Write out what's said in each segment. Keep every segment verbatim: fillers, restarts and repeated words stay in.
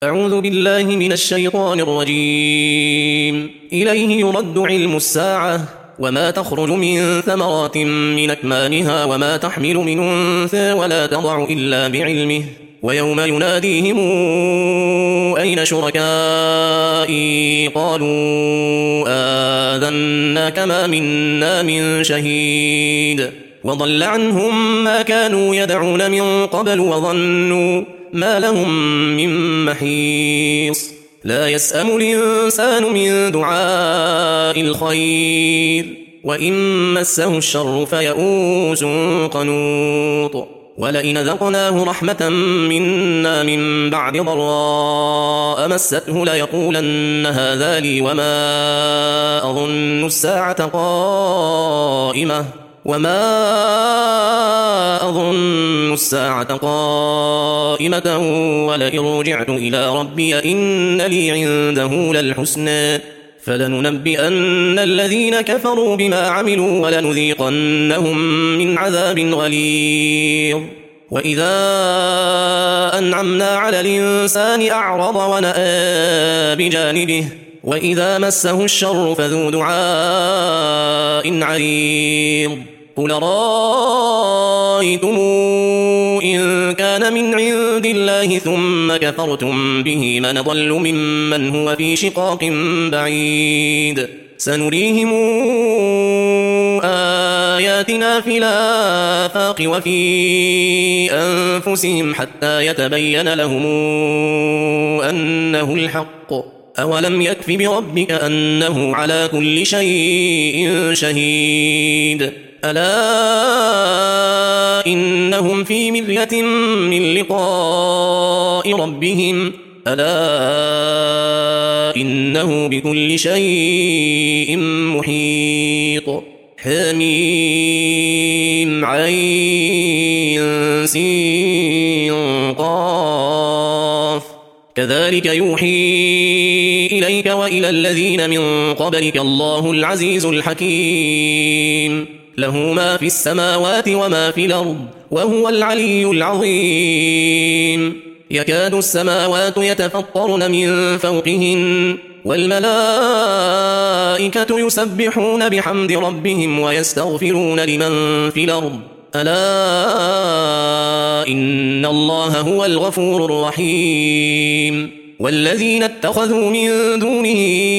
أعوذ بالله من الشيطان الرجيم. إليه يرد علم الساعة وما تخرج من ثمرات من أكمامها وما تحمل من أنثى ولا تضع إلا بعلمه ويوم يناديهم أين شركائي قالوا آذناك ما منا من شهيد وضل عنهم ما كانوا يدعون من قبل وظنوا ما لهم من محيص لا يسأم الإنسان من دعاء الخير وإن مسه الشر فيئوس قنوط ولئن ذقناه رحمة منا من بعد ضراء مسته ليقولن هذا لي وما أظن الساعة قائمة وما أظن الساعة قائمة ولئن رجعت إلى ربي إن لي عنده للحسنى فلننبئن الذين كفروا بما عملوا ولنذيقنهم من عذاب غليظ وإذا أنعمنا على الإنسان أعرض ونأى بجانبه وإذا مسه الشر فذو دعاء عريض قل رأيتم إن كان من عند الله ثم كفرتم به من ضل ممن هو في شقاق بعيد سنريهم آياتنا في الآفاق وفي أنفسهم حتى يتبين لهم أنه الحق أولم يكف بربك أنه على كل شيء شهيد ألا إنهم في مرية من لقاء ربهم ألا إنه بكل شيء محيط حميم عين سين قاف كذلك يوحي إليك وإلى الذين من قبلك الله العزيز الحكيم له ما في السماوات وما في الأرض وهو العلي العظيم يكاد السماوات يتفطرن من فوقهن والملائكة يسبحون بحمد ربهم ويستغفرون لمن في الأرض ألا إن الله هو الغفور الرحيم والذين اتخذوا من دونه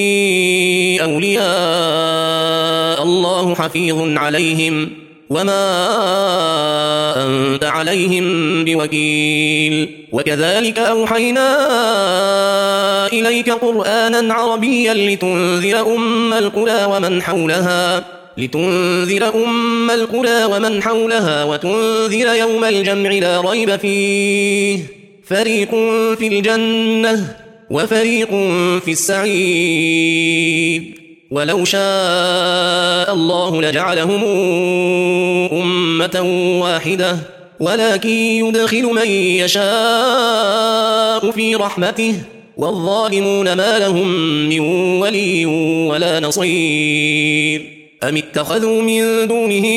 أولياء الله حفيظ عليهم وما أنت عليهم بوكيل وكذلك أوحينا إليك قرآنا عربيا لتنذر أم القرى ومن حولها لتنذر أم القرى ومن حولها وتنذر يوم الجمع لا ريب فيه فريق في الجنة وفريق في السعير ولو شاء الله لجعلهم أمة واحدة ولكن يدخل من يشاء في رحمته والظالمون ما لهم من ولي ولا نصير أم اتخذوا من دونه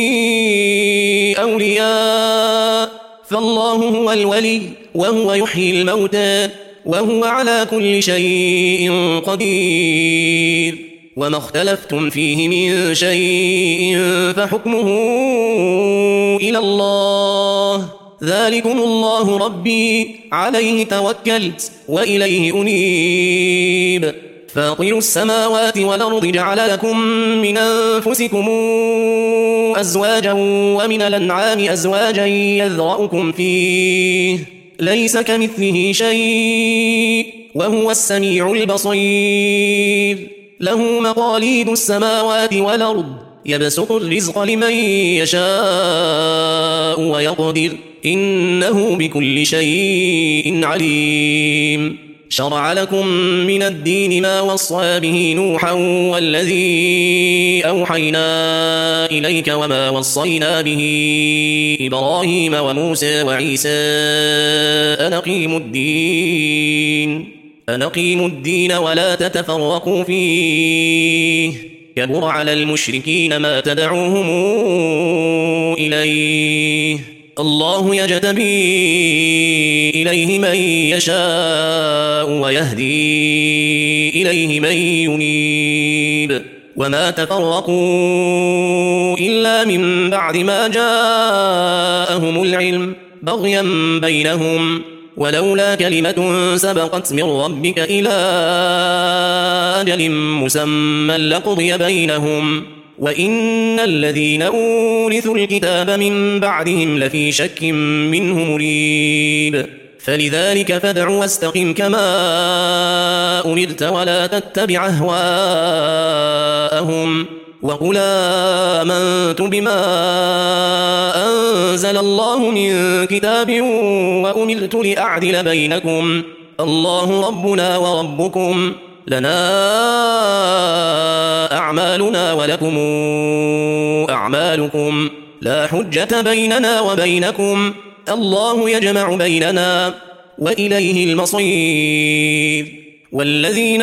أولياء فالله هو الولي وهو يحيي الموتى وهو على كل شيء قدير وما اختلفتم فيه من شيء فحكمه إلى الله ذلكم الله ربي عليه توكلت وإليه أنيب فاطر السماوات والأرض جعل لكم من أنفسكم أزواجا ومن الأنعام أزواجا يذرأكم فيه ليس كمثله شيء وهو السميع البصير له مقاليد السماوات والأرض يبسط الرزق لمن يشاء ويقدر إنه بكل شيء عليم شرع لكم من الدين ما وصى به نوحا والذي أوحينا إليك وما وصينا به إبراهيم وموسى وعيسى أن أقيموا الدين أن أقيموا الدين ولا تتفرقوا فيه كبر على المشركين ما تدعوهم إليه الله يجتبي إليه من يشاء يشاء ويهدي إليه من ينيب وما تفرقوا إلا من بعد ما جاءهم العلم بغيا بينهم ولولا كلمة سبقت من ربك إلى أجل مسمى لقضي بينهم وإن الذين أورثوا الكتاب من بعدهم لفي شك منه مريب فلذلك فادع واستقم كما أمرت ولا تتبع أهواءهم وقل آمنت بما أنزل الله من كتاب وأمرت لأعدل بينكم الله ربنا وربكم لنا أعمالنا ولكم أعمالكم لا حجة بيننا وبينكم الله يجمع بيننا وإليه المصير والذين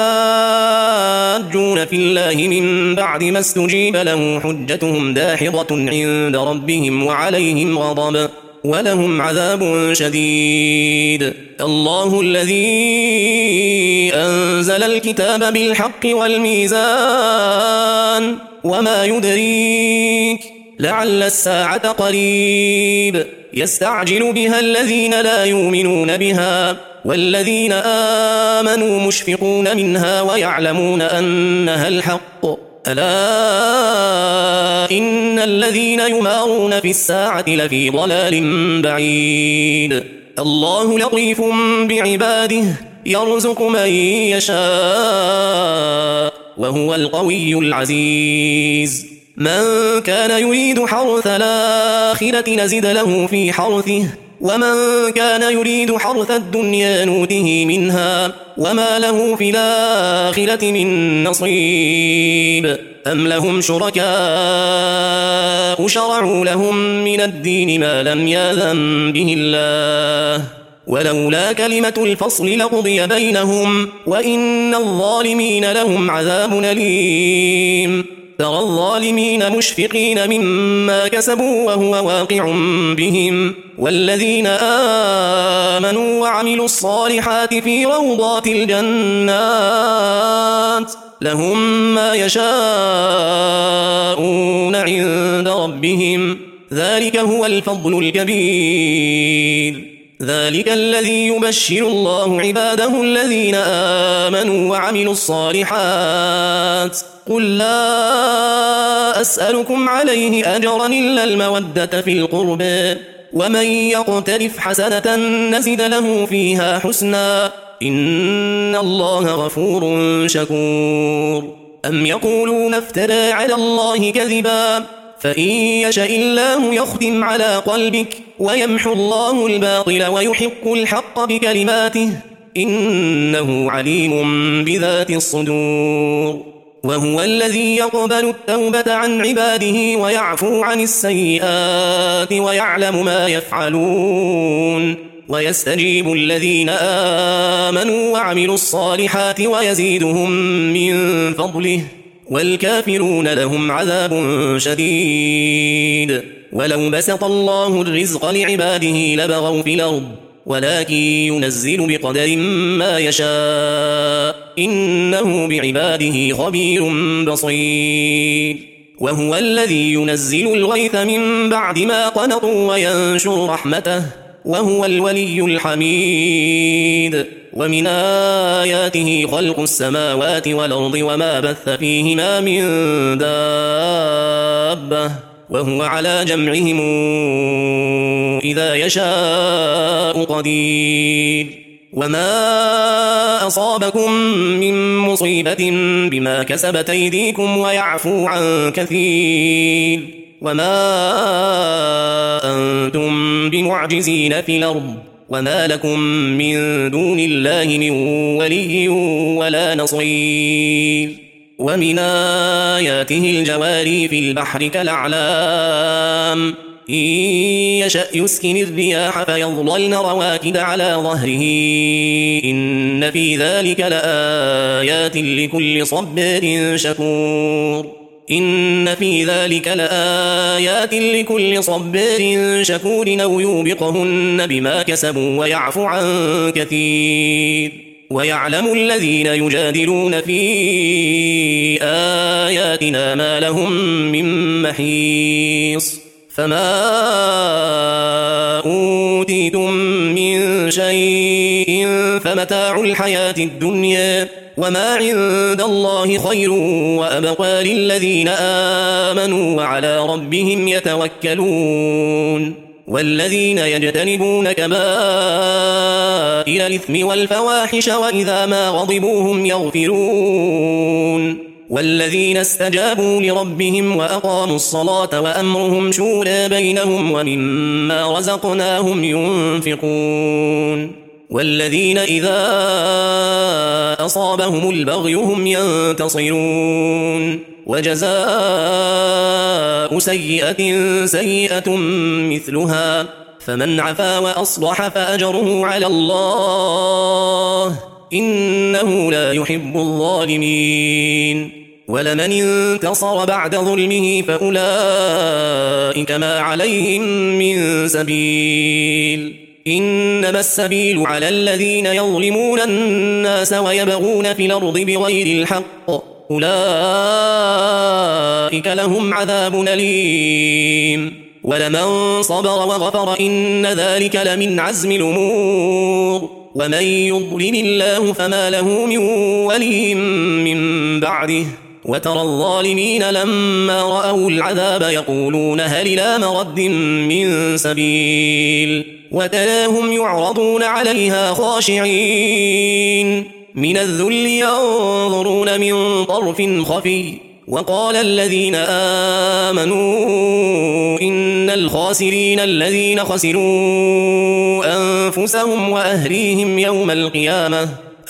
يحاجون في الله من بعد ما استجيب له حجتهم داحضة عند ربهم وعليهم غضب ولهم عذاب شديد الله الذي أنزل الكتاب بالحق والميزان وما يدريك لعل الساعة قريب يستعجل بها الذين لا يؤمنون بها والذين آمنوا مشفقون منها ويعلمون أنها الحق ألا إن الذين يمارون في الساعة لفي ضلال بعيد الله لطيف بعباده يرزق من يشاء وهو القوي العزيز من كان يريد حرث الآخرة نزد له في حرثه ومن كان يريد حرث الدنيا نوته منها وما له في الآخرة من نصيب أم لهم شركاء شرعوا لهم من الدين ما لم يأذن به الله ولولا كلمة الفصل لقضي بينهم وإن الظالمين لهم عذاب أليم ترى الظالمين مشفقين مما كسبوا وهو واقع بهم والذين آمنوا وعملوا الصالحات في روضات الجنات لهم ما يشاءون عند ربهم ذلك هو الفضل الكبير ذلك الذي يبشر الله عباده الذين آمنوا وعملوا الصالحات قل لا أسألكم عليه أجرا إلا المودة في القربى ومن يقترف حسنة نزد له فيها حسنا إن الله غفور شكور أم يقولون افترى على الله كذبا فإن يشاء الله يختم على قلبك ويمحو الله الباطل ويحق الحق بكلماته إنه عليم بذات الصدور وهو الذي يقبل التوبة عن عباده ويعفو عن السيئات ويعلم ما يفعلون ويستجيب الذين آمنوا وعملوا الصالحات ويزيدهم من فضله والكافرون لهم عذاب شديد ولو بسط الله الرزق لعباده لبغوا في الأرض ولكن ينزل بقدر ما يشاء إنه بعباده خبير بصير وهو الذي ينزل الغيث من بعد ما قنطوا وينشر رحمته وهو الولي الحميد ومن آياته خلق السماوات والأرض وما بث فيهما من دابة وهو على جمعهم إذا يشاء قدير وما أصابكم من مصيبة بما كسبت أيديكم ويعفو عن كثير وما أنتم بمعجزين في الأرض وما لكم من دون الله من ولي ولا نصير ومن آياته الجواري في البحر كالأعلام إن يشأ يسكن الرياح فيظللن رواكد على ظهره إن في ذلك لآيات لكل صبار شكور إن في ذلك لآيات لكل صبار شكور أو يوبقهن بما كسبوا ويعفو عن كثير ويعلم الذين يجادلون في آياتنا ما لهم من محيص فما أوتيتم من شيء فمتاع الحياة الدنيا وما عند الله خير وأبقى للذين آمنوا وعلى ربهم يتوكلون والذين يجتنبون كبائر الإثم والفواحش وإذا ما غضبوا هم يغفرون والذين استجابوا لربهم وأقاموا الصلاة وأمرهم شورى بينهم ومما رزقناهم ينفقون والذين إذا أصابهم البغي هم ينتصرون وجزاء سيئة سيئة مثلها فمن عفا وأصلح فأجره على الله إنه لا يحب الظالمين ولمن انتصر بعد ظلمه فأولئك ما عليهم من سبيل إنما السبيل على الذين يظلمون الناس ويبغون في الأرض بغير الحق أولئك لهم عذاب أليم ولمن صبر وغفر إن ذلك لمن عزم الأمور ومن يضلل الله فما له من ولي من بعده وترى الظالمين لما رأوا العذاب يقولون هل إلى مرد من سبيل وتراهم يعرضون عليها خاشعين من الذل ينظرون من طرف خفي وقال الذين آمنوا إن الخاسرين الذين خسروا أنفسهم وأهليهم يوم القيامة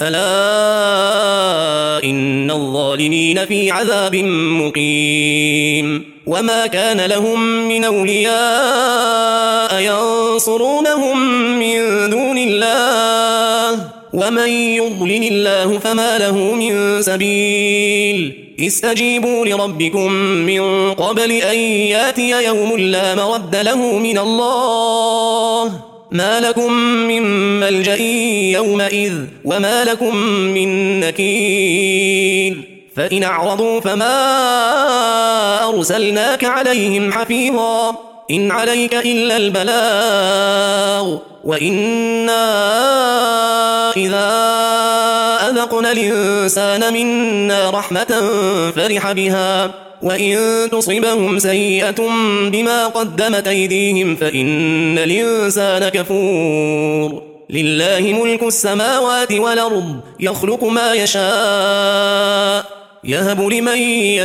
ألا إن الظالمين في عذاب مقيم وما كان لهم من أولياء ينصرونهم من دون الله ومن يضلل الله فما له من سبيل استجيبوا لربكم من قبل أن ياتي يوم لا مرد له من الله ما لكم من ملجأ يومئذ وما لكم من نكير فإن أعرضوا فما أرسلناك عليهم حفيظا إن عليك إلا البلاغ وإنا إذا أذقنا الإنسان منا رحمة فرح بها وإن تصبهم سيئة بما قدمت أيديهم فإن الإنسان كفور لله ملك السماوات والأرض يخلق ما يشاء يهب لمن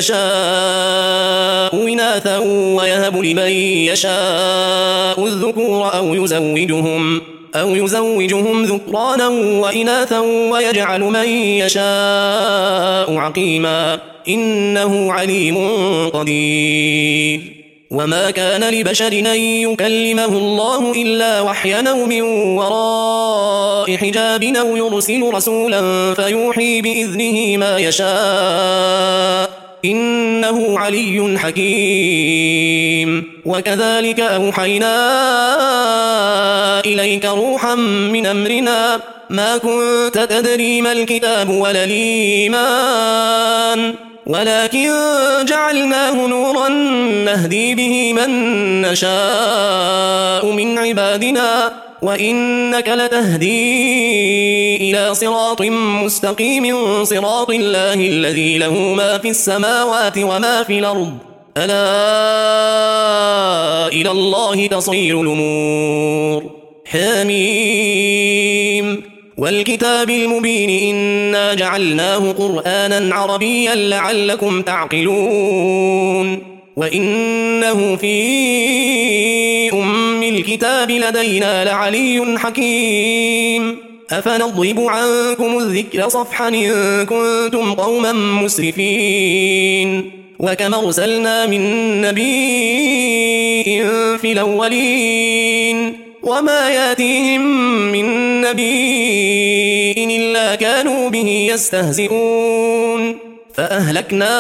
يشاء إناثا ويهب لمن يشاء الذكور أو يزوجهم أو يزوجهم ذكرانا وإناثا ويجعل من يشاء عقيما إنه عليم قدير وما كان لبشر أن يكلمه الله إلا وحيا أو من وراء حجاب أو يرسل رسولا فيوحي بإذنه ما يشاء إنه علي حكيم وكذلك أوحينا إليك روحا من أمرنا ما كنت تدري ما الكتاب ولا الإيمان ولكن جعلناه نورا نهدي به من نشاء من عبادنا وإنك لتهدي إلى صراط مستقيم صراط الله الذي له ما في السماوات وما في الأرض ألا إلى الله تصير الأمور حميم والكتاب المبين إنا جعلناه قرآنا عربيا لعلكم تعقلون وإنه في أم الكتاب لدينا لعلي حكيم أفنضرب عنكم الذكر صفحا إن كنتم قوما مسرفين وكما أرسلنا من نبي في الأولين وما ياتيهم من نبي إلا كانوا به يستهزئون فأهلكنا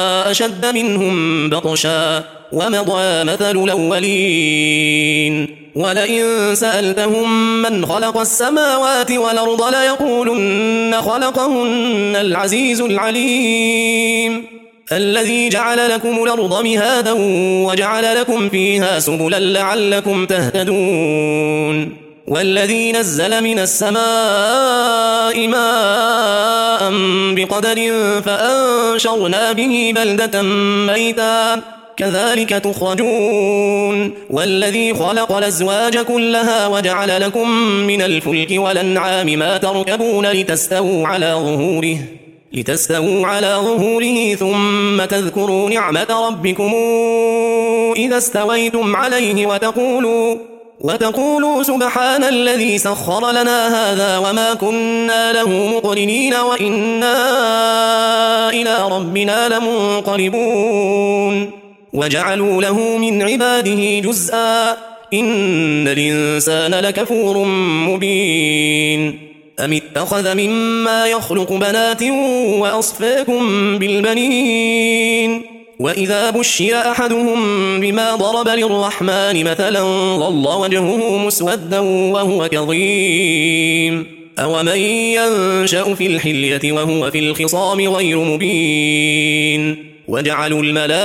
أشد منهم بطشا ومضى مثل الأولين ولئن سألتهم من خلق السماوات والأرض ليقولن خلقهن العزيز العليم الذي جعل لكم الأرض مهادا وجعل لكم فيها سبلا لعلكم تهتدون والذي نزل من السماء ماء بقدر فأنشرنا به بلدة ميتا كذلك تخرجون والذي خلق الأزواج كلها وجعل لكم من الفلك والأنعام ما تركبون لتستووا على ظهوره لتستووا على ظهوره ثم تذكروا نعمة ربكم إذا استويتم عليه وتقولوا وتقولوا سبحان الذي سخر لنا هذا وما كنا له مقرنين وإنا إلى ربنا لمنقلبون وجعلوا له من عباده جزءا إن الإنسان لكفور مبين أم اتخذ مما يخلق بنات وأصفاكم بالبنين وإذا بشر أحدهم بما ضرب للرحمن مثلا ظل وجهه مسودا وهو كظيم أومن ينشأ في الحلية وهو في الخصام غير مبين وجعلوا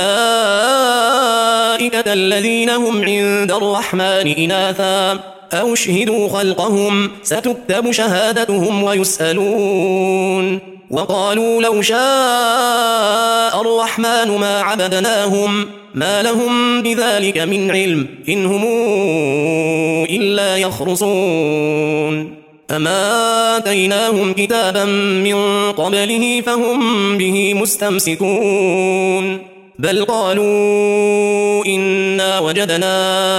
الملائكة الذين هم عند الرحمن إناثا أو اشهدوا خلقهم ستكتب شهادتهم ويسألون وقالوا لو شاء الرحمن ما عبدناهم ما لهم بذلك من علم إن هم إلا يخرصون أما آتيناهم كتابا من قبله فهم به مستمسكون بل قالوا إنا وجدنا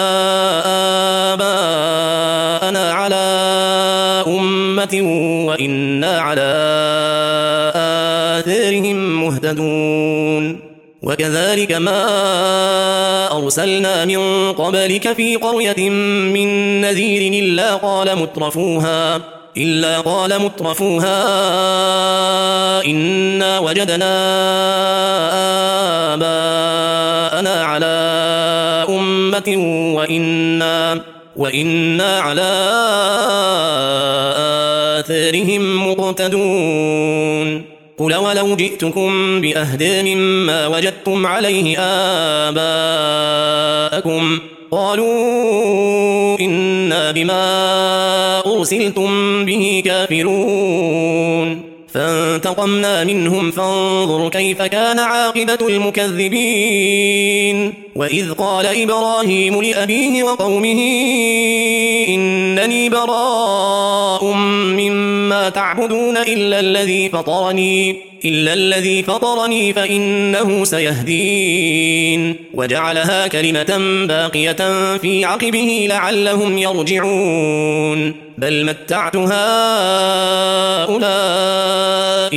آباءنا على أمة وإنا على آثارهم مهتدون وكذلك ما أرسلنا من قبلك في قرية من نذير إلا قال مترفوها إلا قال مترفوها إنا وجدنا آباءنا على أمة وإنا وإنا على آثارهم مقتدون قل ولو جئتكم بأهدى مما وجدتم عليه آباءكم قالوا إنا بما أرسلتم به كافرون فانتقمنا منهم فانظر كيف كان عاقبة المكذبين وإذ قال إبراهيم لأبيه وقومه إنني براء مما تعبدون إلا الذي فطرني إلا الذي فطرني فإنه سيهدين وجعلها كلمة باقية في عقبه لعلهم يرجعون بل متعت هؤلاء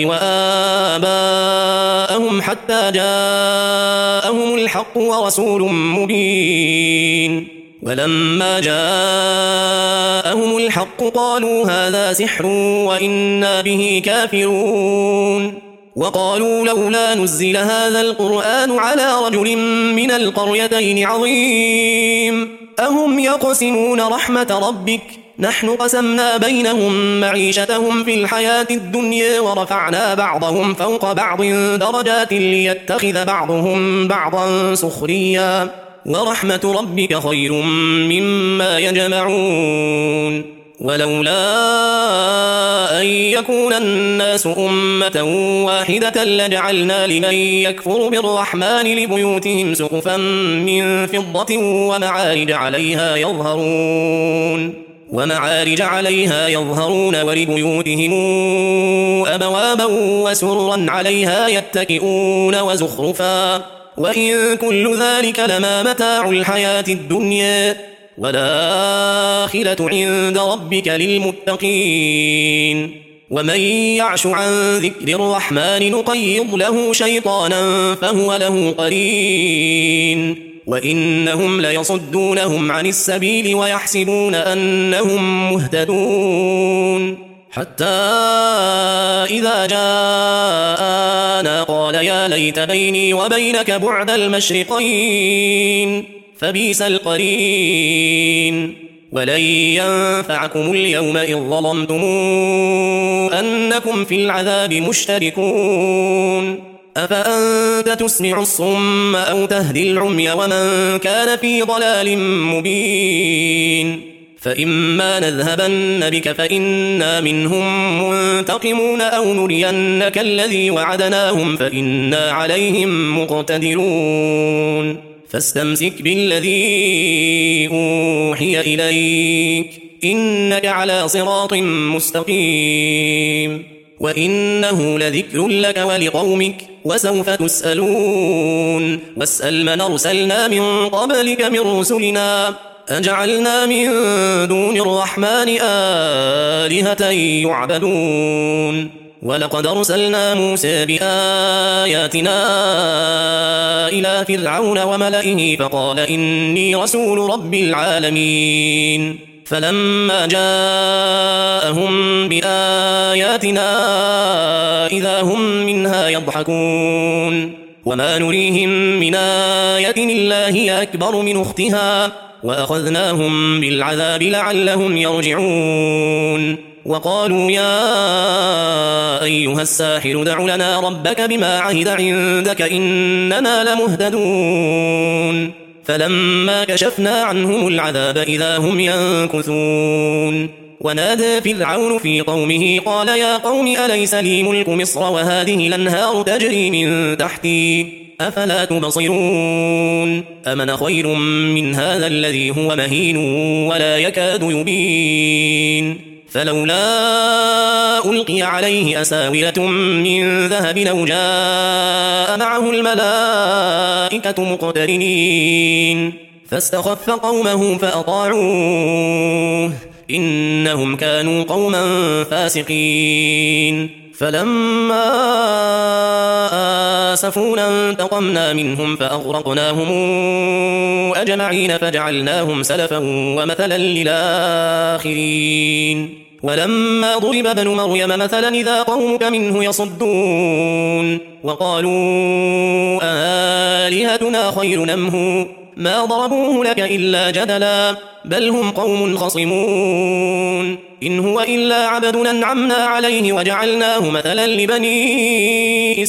وآباءهم حتى جاءهم الحق ورسول مبين ولما جاءهم الحق قالوا هذا سحر وإنا به كافرون وقالوا لولا نزل هذا القرآن على رجل من القريتين عظيم أهم يقسمون رحمة ربك نحن قسمنا بينهم معيشتهم في الحياة الدنيا ورفعنا بعضهم فوق بعض درجات ليتخذ بعضهم بعضا سخريا ورحمة ربك خير مما يجمعون ولولا أن يكون الناس أمة واحدة لجعلنا لمن يكفر بالرحمن لبيوتهم سقفا من فضة ومعارج عليها يظهرون ومعارج عليها يظهرون ولبيوتهم أبوابا وسرا عليها يتكئون وزخرفا وإن كل ذلك لما متاع الحياة الدنيا والآخرة عند ربك للمتقين ومن يعش عن ذكر الرحمن نقيض له شيطانا فهو له قرين وإنهم ليصدونهم عن السبيل ويحسبون أنهم مهتدون حتى إذا جاءنا قال يا ليت بيني وبينك بعد المشرقين فبئس القرين ولن ينفعكم اليوم إذ ظلمتم أنكم في العذاب مشتركون أفأنت تسمع الصم أو تهدي العمي ومن كان في ضلال مبين فإما نذهبن بك فإنا منهم منتقمون أو نرينك الذي وعدناهم فإنا عليهم مقتدرون فاستمسك بالذي أوحي إليك إنك على صراط مستقيم وإنه لذكر لك ولقومك وسوف تسألون واسأل من أرسلنا من قبلك من رسلنا أجعلنا من دون الرحمن آلهة يعبدون ولقد أرسلنا موسى بآياتنا إلى فرعون وملئه فقال إني رسول رب العالمين فلما جاءهم بآياتنا إذا هم منها يضحكون وما نريهم من آية إلا هي أكبر من أختها وأخذناهم بالعذاب لعلهم يرجعون وقالوا يا أيها الساحر دع لنا ربك بما عهد عندك إننا لمهتدون فلما كشفنا عنهم العذاب إذا هم ينكثون ونادى فرعون في قومه قال يا قوم أليس لي ملك مصر وهذه الأنهار تجري من تحتي أفلا تبصرون أمن خير من هذا الذي هو مهين ولا يكاد يبين فلولا ألقي عليه أساورة من ذهب أو جاء معه الملائكة مقترنين فاستخف قومه فأطاعوه إنهم كانوا قوما فاسقين فلما آسفونا انتقمنا منهم فأغرقناهم أجمعين فجعلناهم سلفا ومثلا للآخرين ولما ضرب ابن مريم مثلا إذا قومك منه يصدون وقالوا آلهتنا خير أم هو ما ضربوه لك إلا جدلا بل هم قوم خصمون إن هو إلا عبد أنعمنا عليه وجعلناه مثلا لبني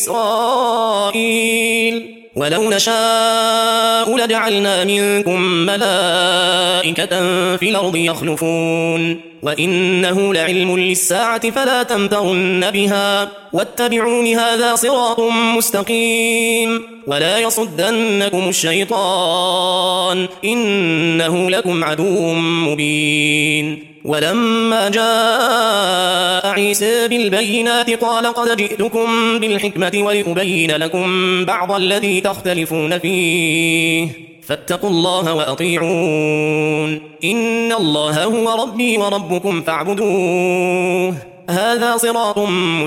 إسرائيل ولو نشاء لجعلنا منكم ملائكة في الأرض يخلفون وإنه لعلم للساعة فلا تمترن بها واتبعون هذا صراط مستقيم ولا يصدنكم الشيطان إنه لكم عدو مبين ولما جاء عيسى بالبينات قال قد جئتكم بالحكمة ولأبين لكم بعض الذي تختلفون فيه فاتقوا الله وأطيعون إن الله هو ربي وربكم فاعبدوه هذا صراط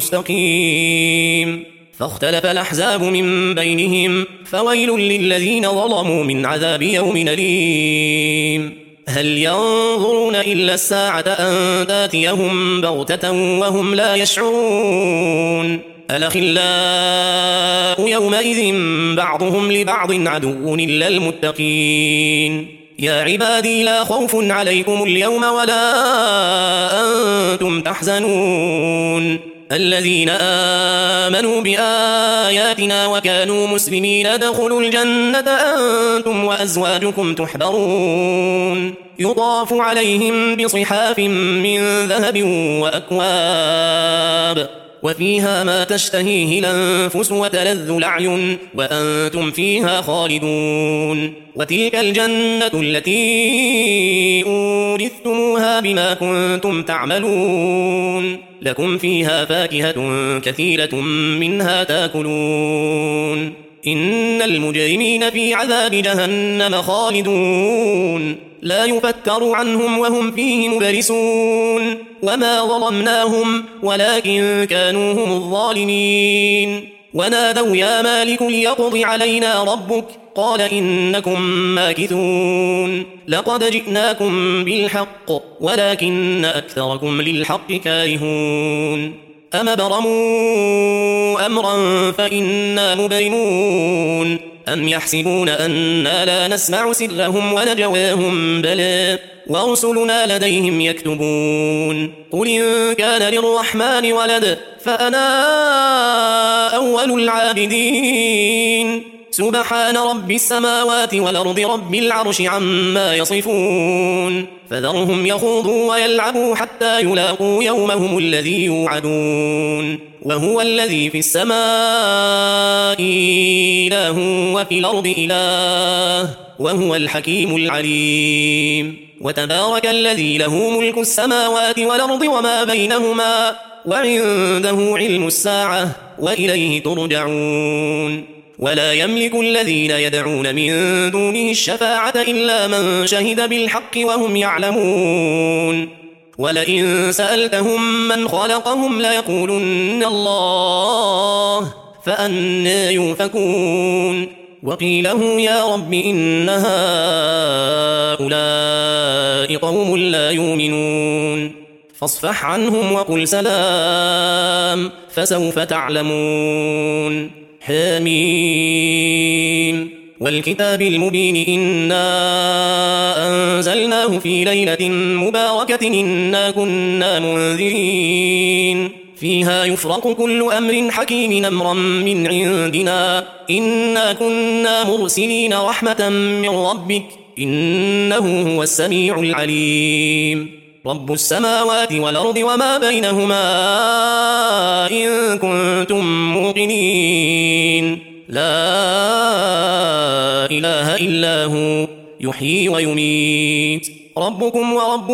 مستقيم فاختلف الأحزاب من بينهم فويل للذين ظلموا من عذاب يوم أليم هل ينظرون إلا الساعة أن تاتيهم بغتة وهم لا يشعرون الأخلاء يومئذ بعضهم لبعض عدو إلا المتقين يا عبادي لا خوف عليكم اليوم ولا أنتم تحزنون الذين آمنوا بآياتنا وكانوا مسلمين ادخلوا الجنة أنتم وأزواجكم تحبرون يطاف عليهم بصحاف من ذهب وأكواب وفيها ما تشتهيه الأنفس وتلذ الأعين وأنتم فيها خالدون وتلك الجنة التي أورثتموها بما كنتم تعملون لكم فيها فاكهة كثيرة منها تاكلون إن المجرمين في عذاب جهنم خالدون لا يفتر عنهم وهم فيه مبلسون وما ظلمناهم ولكن كانوا هم الظالمين ونادوا يا مالك ليقض علينا ربك قال إنكم ماكثون لقد جئناكم بالحق ولكن أكثركم للحق كارهون أم برموا أمرا فإنا مبرمون أم يحسبون أنا لا نسمع سرهم ونجواهم بلى ورسلنا لديهم يكتبون قل إن كان للرحمن ولد فأنا أول العابدين سبحان رب السماوات والأرض رب العرش عما يصفون فذرهم يخوضوا ويلعبوا حتى يلاقوا يومهم الذي يوعدون وهو الذي في السماء إله وفي الأرض إله وهو الحكيم العليم وتبارك الذي له ملك السماوات والأرض وما بينهما وعنده علم الساعة وإليه ترجعون ولا يملك الذين يدعون من دونه الشفاعة إلا من شهد بالحق وهم يعلمون ولئن سألتهم من خلقهم ليقولن الله فأنى يؤفكون وقيله يا رب إن هؤلاء قوم لا يؤمنون فاصفح عنهم وقل سلام فسوف تعلمون حميم والكتاب المبين إنا أنزلناه في ليلة مباركة إنا كنا منذرين فيها يفرق كل أمر حكيم أمرا من عندنا إنا كنا مرسلين رحمة من ربك إنه هو السميع العليم رب السماوات والأرض وما بينهما إن كنتم موقنين لا إله إلا هو يحيي ويميت ربكم ورب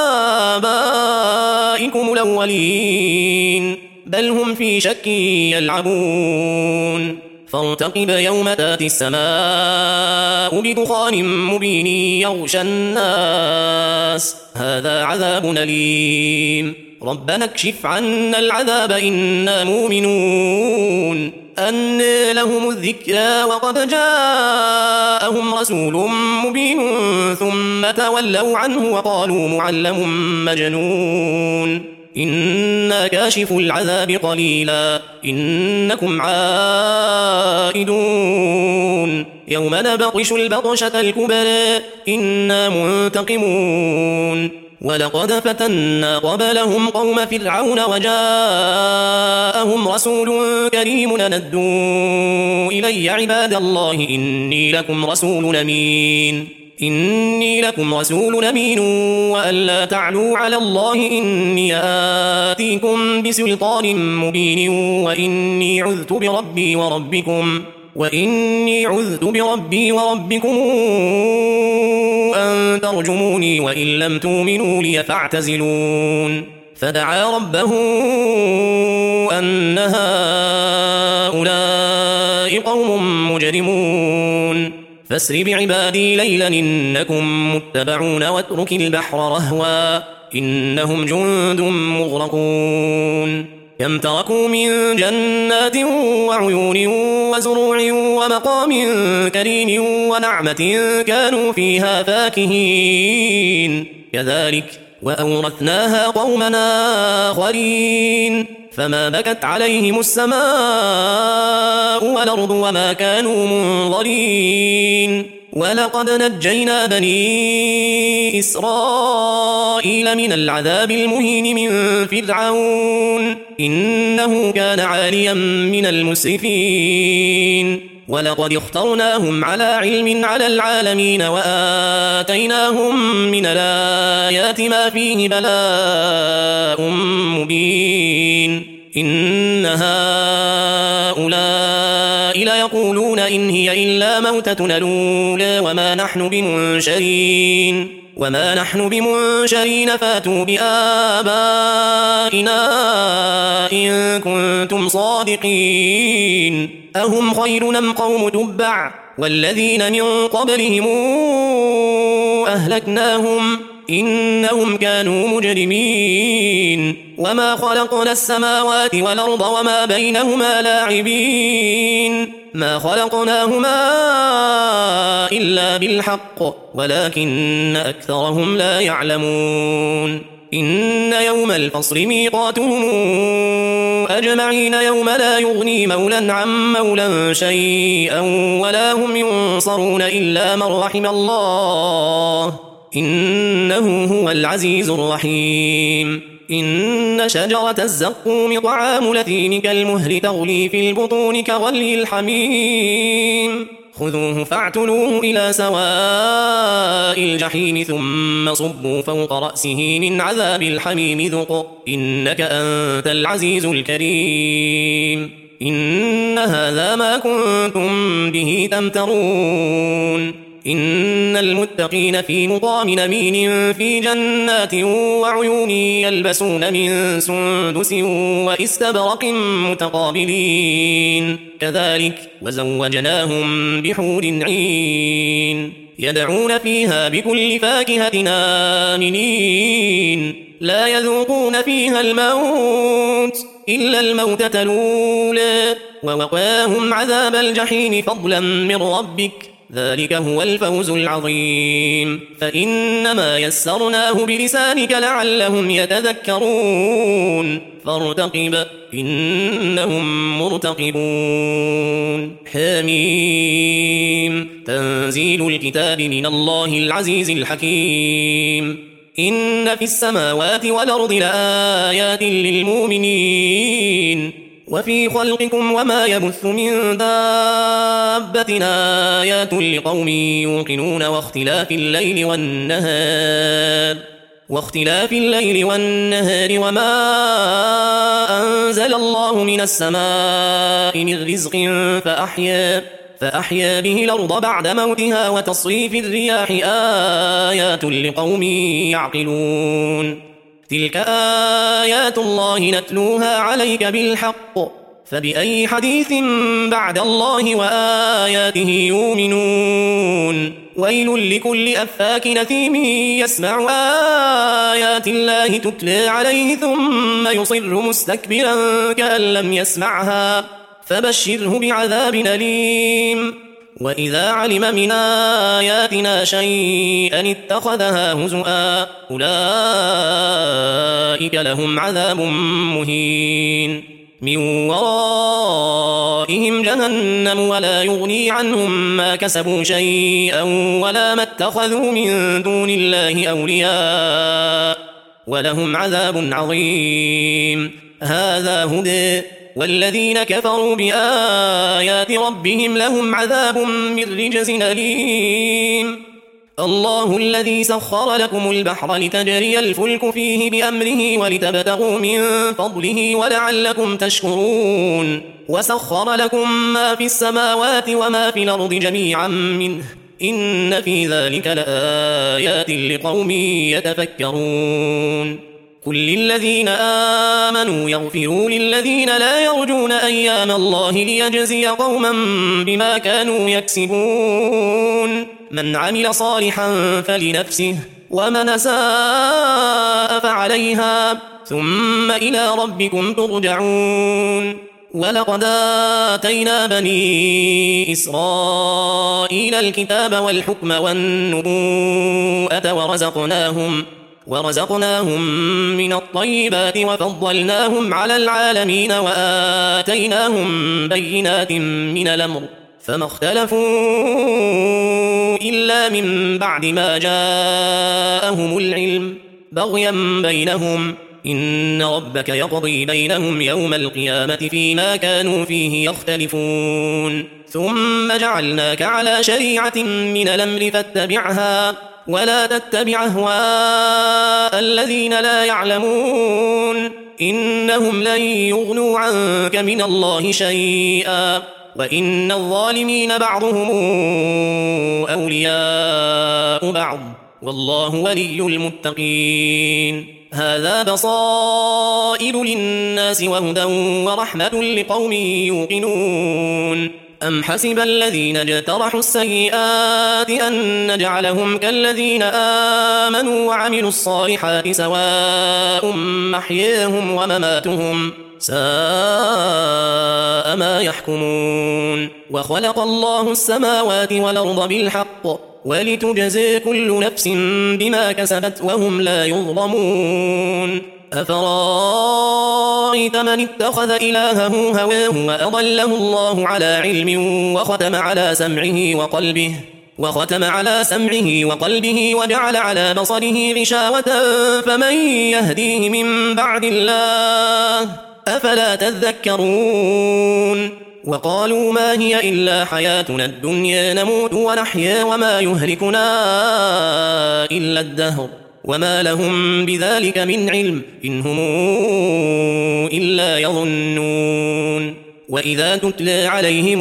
آبائكم الأولين بل هم في شك يلعبون فارتقب يوم تاتي السماء بدخان مبين يغشى الناس هذا عذاب أليم ربنا اكشف عنا العذاب إنا مؤمنون أن لهم الذكرى وقد جاءهم رسول مبين ثم تولوا عنه وقالوا معلم مجنون إنا كاشف العذاب قليلا إنكم عائدون يوم نبطش البطشة الكبرى إنا منتقمون ولقد فتنا قبلهم قوم فرعون وجاءهم رسول كريم ندوا إلي عباد الله إني لكم رسول أمين إني لكم رسول أمين وأن لا تعلوا على الله إني آتيكم بسلطان مبين وإني عذت بربي وربكم وإني عذت بربي وربكم أن ترجموني وإن لم تؤمنوا لي فاعتزلون فدعا ربه أن هؤلاء قوم مجرمون فاسر بعبادي ليلا إنكم متبعون واترك البحر رهوا إنهم جند مغرقون كم تركوا من جنات وعيون وزروع ومقام كريم ونعمة كانوا فيها فاكهين كذلك وأورثناها قومنا آخرين فما بكت عليهم السماء والأرض وما كانوا منظرين ولقد نجينا بني إسرائيل من العذاب المهين من فرعون إنه كان عاليا من المسرفين ولقد اخترناهم على علم على العالمين وآتيناهم من الآيات ما فيه بلاء مبين إن هؤلاء ليقولون إن هي إلا موتتنا الأولى وما نحن بمنشرين وما نحن بمنشرين فاتوا بآبائنا إن كنتم صادقين أهم خير أم قوم تبع والذين من قبلهم أهلكناهم إنهم كانوا مجرمين وما خلقنا السماوات والأرض وما بينهما لاعبين ما خلقناهما إلا بالحق ولكن أكثرهم لا يعلمون إن يوم الفصل ميقاتهم أجمعين يوم لا يغني مولا عن مولا شيئا ولا هم ينصرون إلا من رحم الله إنه هو العزيز الرحيم. إن شجرة الزقوم طعام الأثيم كالمهل تغلي في البطون كغلي الحميم خذوه فاعتلوه إلى سواء الجحيم ثم صبوا فوق رأسه من عذاب الحميم ذق إنك أنت العزيز الكريم. إن هذا ما كنتم به تمترون. إن المتقين في مقام أمين في جنات وعيون يلبسون من سندس وإستبرق متقابلين كذلك وزوجناهم بحور عين يدعون فيها بكل فاكهة آمنين لا يذوقون فيها الموت إلا الموتة الأولى ووقاهم عذاب الجحيم فضلا من ربك ذلك هو الفوز العظيم. فإنما يسرناه بلسانك لعلهم يتذكرون فارتقب إنهم مرتقبون. حميم تنزيل الكتاب من الله العزيز الحكيم. إن في السماوات والأرض لآيات للمؤمنين وفي خلقكم وما يبث من دابة آيات لقوم يوقنون واختلاف الليل والنهار واختلاف الليل والنهار وما أنزل الله من السماء من رزق فأحيا فأحيا به الأرض بعد موتها وتصريف الرياح آيات لقوم يعقلون. تلك آيات الله نتلوها عليك بالحق فبأي حديث بعد الله وآياته يؤمنون. ويل لكل أفاك نثيم يسمع آيات الله تتلى عليه ثم يصر مستكبرا كأن لم يسمعها فبشره بعذاب أليم. وإذا علم من آياتنا شيئا اتخذها هزؤا أولئك لهم عذاب مهين من ورائهم جهنم ولا يغني عنهم ما كسبوا شيئا ولا ما اتخذوا من دون الله أولياء ولهم عذاب عظيم. هذا هدى والذين كفروا بآيات ربهم لهم عذاب من رجز أليم. الله الذي سخر لكم البحر لتجري الفلك فيه بأمره ولتبتغوا من فضله ولعلكم تشكرون وسخر لكم ما في السماوات وما في الأرض جميعا منه إن في ذلك لآيات لقوم يتفكرون. قل للذين آمنوا يغفروا للذين لا يرجون أيام الله ليجزي قوما بما كانوا يكسبون. من عمل صالحا فلنفسه ومن أساء فعليها ثم إلى ربكم ترجعون. ولقد آتينا بني إسرائيل الكتاب والحكم والنبوءة ورزقناهم ورزقناهم من الطيبات وفضلناهم على العالمين وآتيناهم بينات من الأمر فما اختلفوا إلا من بعد ما جاءهم العلم بغيا بينهم إن ربك يقضي بينهم يوم القيامة فيما كانوا فيه يختلفون. ثم جعلناك على شريعة من الأمر فاتبعها ولا تتبع أهواء الذين لا يعلمون إنهم لن يغنوا عنك من الله شيئا وإن الظالمين بعضهم أولياء بعض والله ولي المتقين. هذا بصائر للناس وهدى ورحمة لقوم يوقنون. أم حسب الذين اجترحوا السيئات أن نجعلهم كالذين آمنوا وعملوا الصالحات سواء محياهم ومماتهم ساء ما يحكمون. وخلق الله السماوات والأرض بالحق ولتجزي كل نفس بما كسبت وهم لا يظلمون. أفرأيت من اتخذ إلهه هواه وأضله الله على علم وختم على سمعه وقلبه وختم على سمعه وقلبه وجعل على بصره غشاوة فمن يهديه من بعد الله أفلا تذكرون وقالوا ما هي إلا حياتنا الدنيا نموت ونحيا وما يهلكنا إلا الدهر وما لهم بذلك من علم إن هم إلا يظنون وإذا تتلى عليهم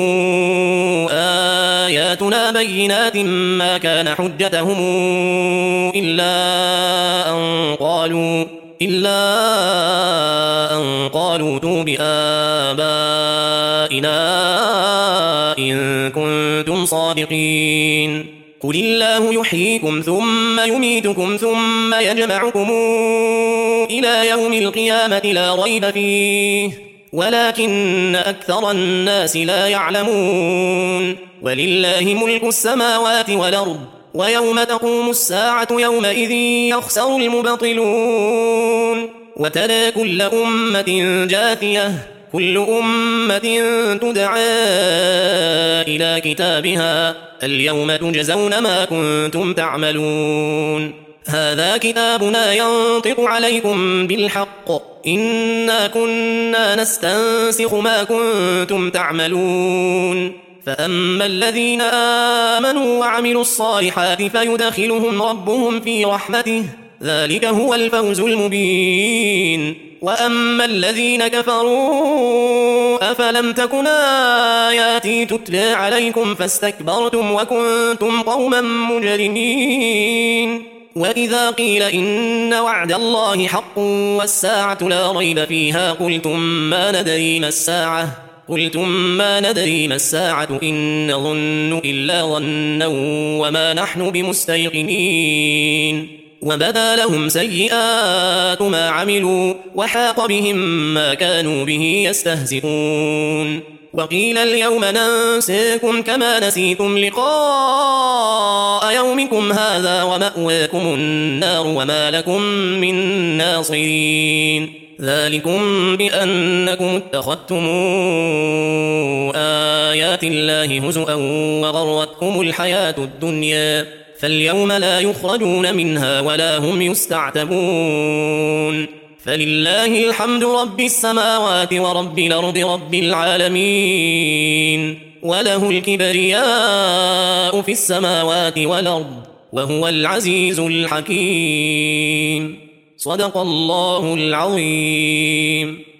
آياتنا بينات ما كان حجتهم إلا أن قالوا إلا أن قالوا ائتوا بآبائنا إن كنتم صادقين قل الله يحييكم ثم يميتكم ثم يجمعكم إلى يوم القيامة لا ريب فيه ولكن أكثر الناس لا يعلمون ولله ملك السماوات والأرض ويوم تقوم الساعة يومئذ يخسر المبطلون وترى كل أمة جاثية كل أمة تدعى إلى كتابها اليوم تجزون ما كنتم تعملون هذا كتابنا ينطق عليكم بالحق إنا كنا نستنسخ ما كنتم تعملون فأما الذين آمنوا وعملوا الصالحات فيدخلهم ربهم في رحمته ذلك هو الفوز المبين وأما الذين كفروا أفلم تكن آياتي تتلى عليكم فاستكبرتم وكنتم قوما مجرمين وإذا قيل إن وعد الله حق والساعة لا ريب فيها قلتم ما ندري ما الساعة قلتم ما ندري ما الساعة إن نظن إلا ظنا وما نحن بمستيقنين وبدا لهم سيئات ما عملوا وحاق بهم ما كانوا به يستهزئون وقيل اليوم ننساكم كما نسيتم لقاء يومكم هذا ومأواكم النار وما لكم من ناصرين ذلكم بأنكم اتخذتم آيات الله هزؤا وغرتكم الحياة الدنيا فاليوم لا يخرجون منها ولا هم يستعتبون فلله الحمد رب السماوات ورب الأرض رب العالمين وله الكبرياء في السماوات والأرض وهو العزيز الحكيم صدق الله العظيم.